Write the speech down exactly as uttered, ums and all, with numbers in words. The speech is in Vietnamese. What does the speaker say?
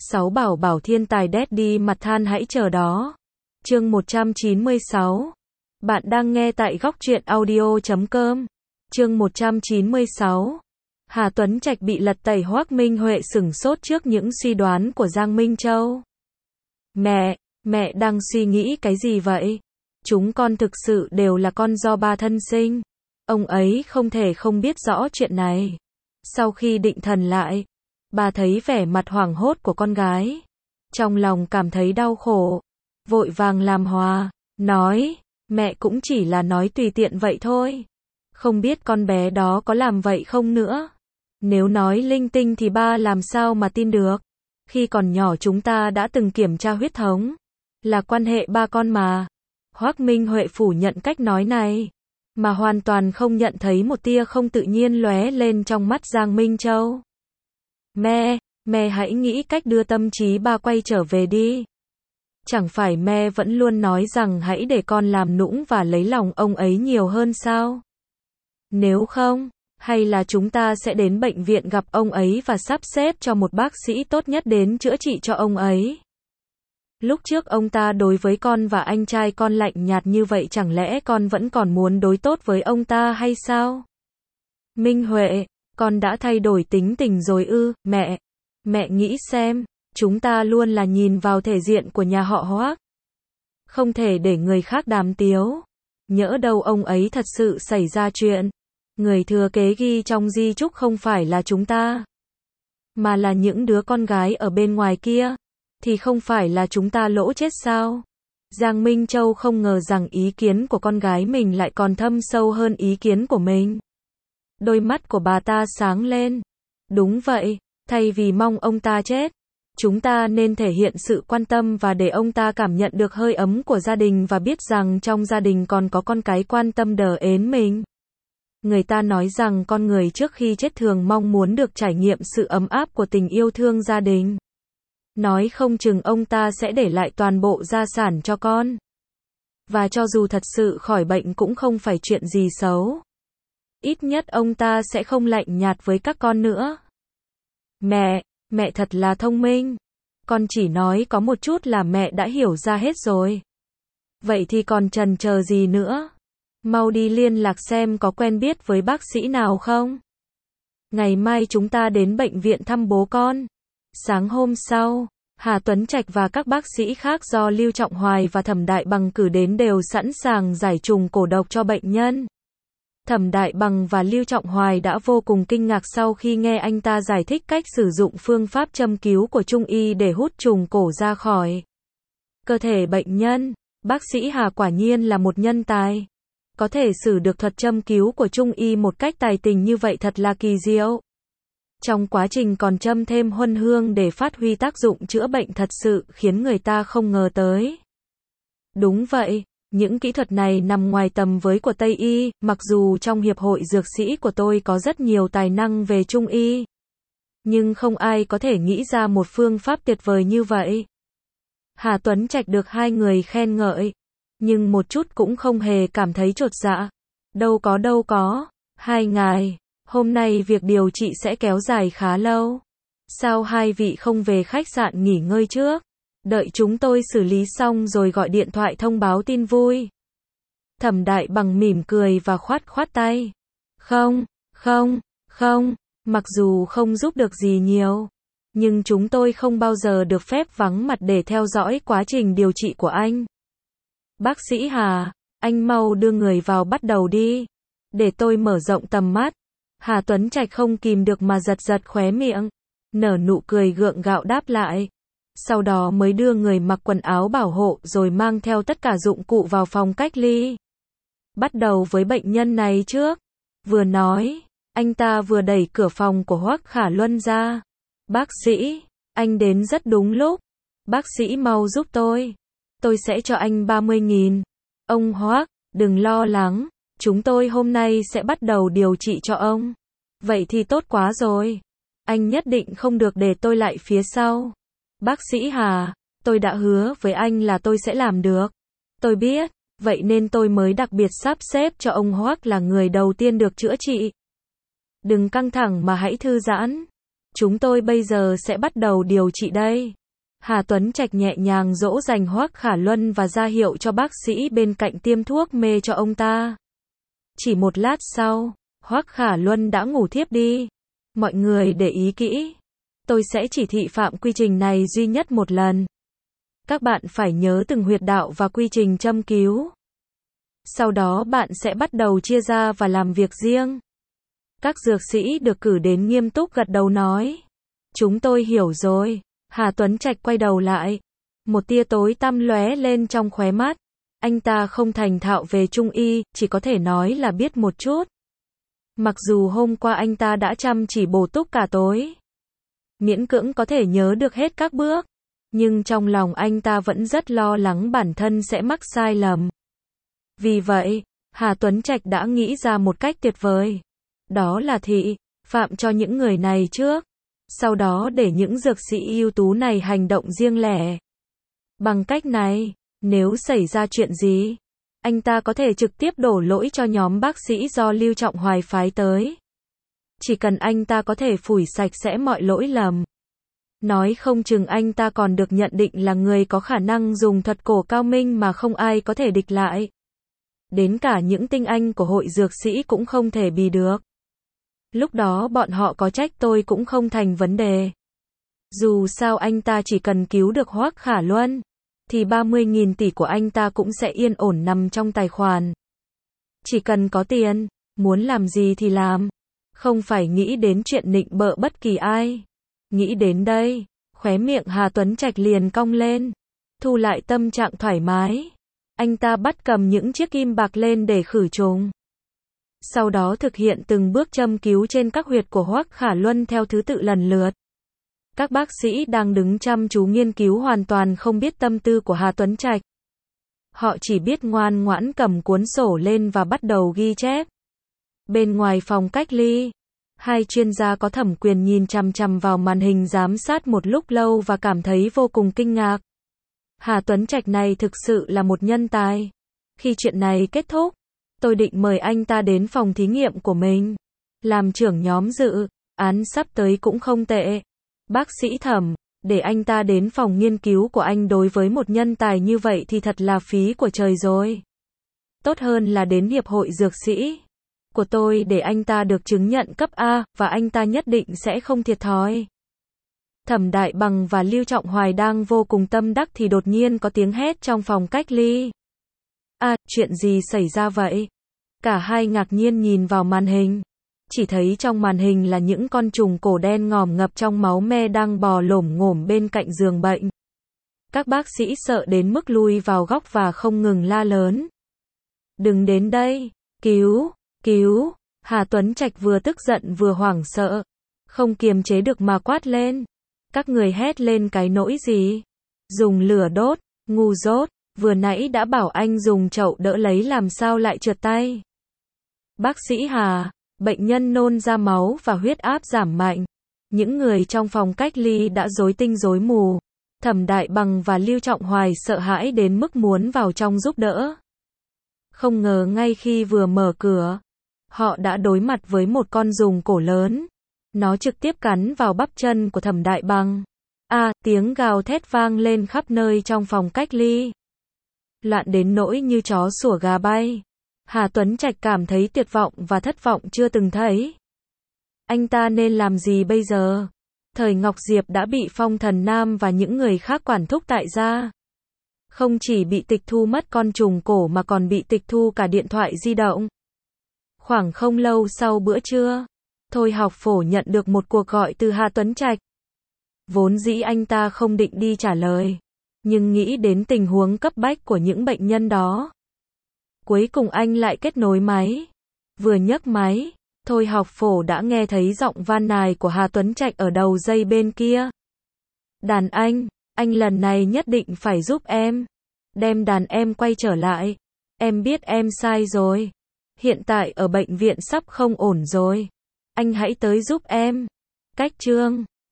Sáu bảo bảo thiên tài Daddy mặt than hãy chờ đó. Chương một trăm chín mươi sáu. Bạn đang nghe tại góc truyện audio chấm com. Chương một trăm chín mươi sáu. Hà Tuấn Trạch bị lật tẩy. Hoắc Minh Huệ sửng sốt trước những suy đoán của Giang Minh Châu. Mẹ, mẹ đang suy nghĩ cái gì vậy? Chúng con thực sự đều là con do ba thân sinh. Ông ấy không thể không biết rõ chuyện này. Sau khi định thần lại, bà thấy vẻ mặt hoảng hốt của con gái. Trong lòng cảm thấy đau khổ. Vội vàng làm hòa, nói, mẹ cũng chỉ là nói tùy tiện vậy thôi. Không biết con bé đó có làm vậy không nữa. Nếu nói linh tinh thì ba làm sao mà tin được. Khi còn nhỏ chúng ta đã từng kiểm tra huyết thống. Là quan hệ ba con mà. Hoắc Minh Huệ phủ nhận cách nói này. Mà hoàn toàn không nhận thấy một tia không tự nhiên lóe lên trong mắt Giang Minh Châu. Mẹ, mẹ hãy nghĩ cách đưa tâm trí ba quay trở về đi. Chẳng phải mẹ vẫn luôn nói rằng hãy để con làm nũng và lấy lòng ông ấy nhiều hơn sao? Nếu không, hay là chúng ta sẽ đến bệnh viện gặp ông ấy và sắp xếp cho một bác sĩ tốt nhất đến chữa trị cho ông ấy. Lúc trước ông ta đối với con và anh trai con lạnh nhạt như vậy, chẳng lẽ con vẫn còn muốn đối tốt với ông ta hay sao? Minh Huệ, con đã thay đổi tính tình rồi ư? Mẹ, mẹ nghĩ xem, chúng ta luôn là nhìn vào thể diện của nhà họ Hoắc. Không thể để người khác đàm tiếu. Nhỡ đâu ông ấy thật sự xảy ra chuyện. Người thừa kế ghi trong di chúc không phải là chúng ta, mà là những đứa con gái ở bên ngoài kia. Thì không phải là chúng ta lỗ chết sao? Giang Minh Châu không ngờ rằng ý kiến của con gái mình lại còn thâm sâu hơn ý kiến của mình. Đôi mắt của bà ta sáng lên. Đúng vậy, thay vì mong ông ta chết, chúng ta nên thể hiện sự quan tâm và để ông ta cảm nhận được hơi ấm của gia đình và biết rằng trong gia đình còn có con cái quan tâm đờ ến mình. Người ta nói rằng con người trước khi chết thường mong muốn được trải nghiệm sự ấm áp của tình yêu thương gia đình. Nói không chừng ông ta sẽ để lại toàn bộ gia sản cho con. Và cho dù thật sự khỏi bệnh cũng không phải chuyện gì xấu. Ít nhất ông ta sẽ không lạnh nhạt với các con nữa. Mẹ, mẹ thật là thông minh. Con chỉ nói có một chút là mẹ đã hiểu ra hết rồi. Vậy thì còn chần chờ gì nữa? Mau đi liên lạc xem có quen biết với bác sĩ nào không? Ngày mai chúng ta đến bệnh viện thăm bố con. Sáng hôm sau, Hà Tuấn Trạch và các bác sĩ khác do Lưu Trọng Hoài và Thẩm Đại Bằng cử đến đều sẵn sàng giải trùng cổ độc cho bệnh nhân. Thẩm Đại Bằng và Lưu Trọng Hoài đã vô cùng kinh ngạc sau khi nghe anh ta giải thích cách sử dụng phương pháp châm cứu của Trung y để hút trùng cổ ra khỏi cơ thể bệnh nhân. Bác sĩ Hà quả nhiên là một nhân tài. Có thể xử được thuật châm cứu của Trung y một cách tài tình như vậy thật là kỳ diệu. Trong quá trình còn châm thêm huân hương để phát huy tác dụng chữa bệnh thật sự khiến người ta không ngờ tới. Đúng vậy, những kỹ thuật này nằm ngoài tầm với của Tây y, mặc dù trong hiệp hội dược sĩ của tôi có rất nhiều tài năng về Trung y. Nhưng không ai có thể nghĩ ra một phương pháp tuyệt vời như vậy. Hà Tuấn Trạch được hai người khen ngợi, nhưng một chút cũng không hề cảm thấy chột dạ. Đâu có đâu có, hai ngài. Hôm nay việc điều trị sẽ kéo dài khá lâu. Sao hai vị không về khách sạn nghỉ ngơi trước? Đợi chúng tôi xử lý xong rồi gọi điện thoại thông báo tin vui. Thẩm Đại Bằng mỉm cười và khoát khoát tay. Không, không, không, mặc dù không giúp được gì nhiều, nhưng chúng tôi không bao giờ được phép vắng mặt để theo dõi quá trình điều trị của anh. Bác sĩ Hà, anh mau đưa người vào bắt đầu đi, để tôi mở rộng tầm mắt. Hà Tuấn Trạch không kìm được mà giật giật khóe miệng, nở nụ cười gượng gạo đáp lại. Sau đó mới đưa người mặc quần áo bảo hộ rồi mang theo tất cả dụng cụ vào phòng cách ly. Bắt đầu với bệnh nhân này trước. Vừa nói, anh ta vừa đẩy cửa phòng của Hoắc Khả Luân ra. Bác sĩ, anh đến rất đúng lúc. Bác sĩ mau giúp tôi. Tôi sẽ cho anh ba mươi nghìn. Ông Hoắc, đừng lo lắng. Chúng tôi hôm nay sẽ bắt đầu điều trị cho ông. Vậy thì tốt quá rồi. Anh nhất định không được để tôi lại phía sau. Bác sĩ Hà, tôi đã hứa với anh là tôi sẽ làm được. Tôi biết, vậy nên tôi mới đặc biệt sắp xếp cho ông Hoắc là người đầu tiên được chữa trị. Đừng căng thẳng mà hãy thư giãn. Chúng tôi bây giờ sẽ bắt đầu điều trị đây. Hà Tuấn Trạch nhẹ nhàng dỗ dành Hoắc Khả Luân và ra hiệu cho bác sĩ bên cạnh tiêm thuốc mê cho ông ta. Chỉ một lát sau, Hoắc Khả Luân đã ngủ thiếp đi. Mọi người để ý kỹ. Tôi sẽ chỉ thị phạm quy trình này duy nhất một lần. Các bạn phải nhớ từng huyệt đạo và quy trình châm cứu. Sau đó bạn sẽ bắt đầu chia ra và làm việc riêng. Các dược sĩ được cử đến nghiêm túc gật đầu nói. Chúng tôi hiểu rồi. Hà Tuấn Trạch quay đầu lại. Một tia tối tăm lóe lên trong khóe mắt. Anh ta không thành thạo về trung y, chỉ có thể nói là biết một chút. Mặc dù hôm qua anh ta đã chăm chỉ bổ túc cả tối. Miễn cưỡng có thể nhớ được hết các bước. Nhưng trong lòng anh ta vẫn rất lo lắng bản thân sẽ mắc sai lầm. Vì vậy, Hà Tuấn Trạch đã nghĩ ra một cách tuyệt vời. Đó là thị phạm cho những người này trước. Sau đó để những dược sĩ ưu tú này hành động riêng lẻ. Bằng cách này, nếu xảy ra chuyện gì, anh ta có thể trực tiếp đổ lỗi cho nhóm bác sĩ do Lưu Trọng Hoài phái tới. Chỉ cần anh ta có thể phủi sạch sẽ mọi lỗi lầm. Nói không chừng anh ta còn được nhận định là người có khả năng dùng thuật cổ cao minh mà không ai có thể địch lại. Đến cả những tinh anh của hội dược sĩ cũng không thể bì được. Lúc đó bọn họ có trách tôi cũng không thành vấn đề. Dù sao anh ta chỉ cần cứu được Hoắc Khả Luân, thì ba mươi nghìn tỷ của anh ta cũng sẽ yên ổn nằm trong tài khoản. Chỉ cần có tiền, muốn làm gì thì làm. Không phải nghĩ đến chuyện nịnh bợ bất kỳ ai. Nghĩ đến đây, khóe miệng Hà Tuấn Trạch liền cong lên. Thu lại tâm trạng thoải mái. Anh ta bắt cầm những chiếc kim bạc lên để khử trùng. Sau đó thực hiện từng bước châm cứu trên các huyệt của Hoắc Khả Luân theo thứ tự lần lượt. Các bác sĩ đang đứng chăm chú nghiên cứu hoàn toàn không biết tâm tư của Hà Tuấn Trạch. Họ chỉ biết ngoan ngoãn cầm cuốn sổ lên và bắt đầu ghi chép. Bên ngoài phòng cách ly, hai chuyên gia có thẩm quyền nhìn chằm chằm vào màn hình giám sát một lúc lâu và cảm thấy vô cùng kinh ngạc. Hà Tuấn Trạch này thực sự là một nhân tài. Khi chuyện này kết thúc, tôi định mời anh ta đến phòng thí nghiệm của mình. Làm trưởng nhóm dự án sắp tới cũng không tệ. Bác sĩ Thẩm, để anh ta đến phòng nghiên cứu của anh đối với một nhân tài như vậy thì thật là phí của trời rồi. Tốt hơn là đến hiệp hội dược sĩ của tôi để anh ta được chứng nhận cấp A và anh ta nhất định sẽ không thiệt thòi. Thẩm Đại Bằng và Lưu Trọng Hoài đang vô cùng tâm đắc thì đột nhiên có tiếng hét trong phòng cách ly. À, chuyện gì xảy ra vậy? Cả hai ngạc nhiên nhìn vào màn hình. Chỉ thấy trong màn hình là những con trùng cổ đen ngòm ngập trong máu me đang bò lổm ngổm bên cạnh giường bệnh. Các bác sĩ sợ đến mức lui vào góc và không ngừng la lớn. Đừng đến đây, cứu, cứu. Hà Tuấn Trạch vừa tức giận vừa hoảng sợ. Không kiềm chế được mà quát lên. Các người hét lên cái nỗi gì? Dùng lửa đốt, ngu dốt. Vừa nãy đã bảo anh dùng chậu đỡ lấy làm sao lại trượt tay. Bác sĩ Hà, bệnh nhân nôn ra máu và huyết áp giảm mạnh. Những người trong phòng cách ly đã rối tinh rối mù. Thẩm Đại Bằng và Lưu Trọng Hoài sợ hãi đến mức muốn vào trong giúp đỡ. Không ngờ ngay khi vừa mở cửa, họ đã đối mặt với một con giùng cổ lớn. Nó trực tiếp cắn vào bắp chân của Thẩm Đại Bằng. À, tiếng gào thét vang lên khắp nơi trong phòng cách ly. Loạn đến nỗi như chó sủa gà bay. Hà Tuấn Trạch cảm thấy tuyệt vọng và thất vọng chưa từng thấy. Anh ta nên làm gì bây giờ? Thời Ngọc Diệp đã bị Phong Thần Nam và những người khác quản thúc tại gia. Không chỉ bị tịch thu mất con trùng cổ mà còn bị tịch thu cả điện thoại di động. Khoảng không lâu sau bữa trưa, Thôi Học Phổ nhận được một cuộc gọi từ Hà Tuấn Trạch. Vốn dĩ anh ta không định đi trả lời, nhưng nghĩ đến tình huống cấp bách của những bệnh nhân đó. Cuối cùng anh lại kết nối máy. Vừa nhấc máy, Thôi Học Phổ đã nghe thấy giọng van nài của Hà Tuấn Trạch ở đầu dây bên kia. Đàn anh, anh lần này nhất định phải giúp em. Đem đàn em quay trở lại. Em biết em sai rồi. Hiện tại ở bệnh viện sắp không ổn rồi. Anh hãy tới giúp em. Cách chương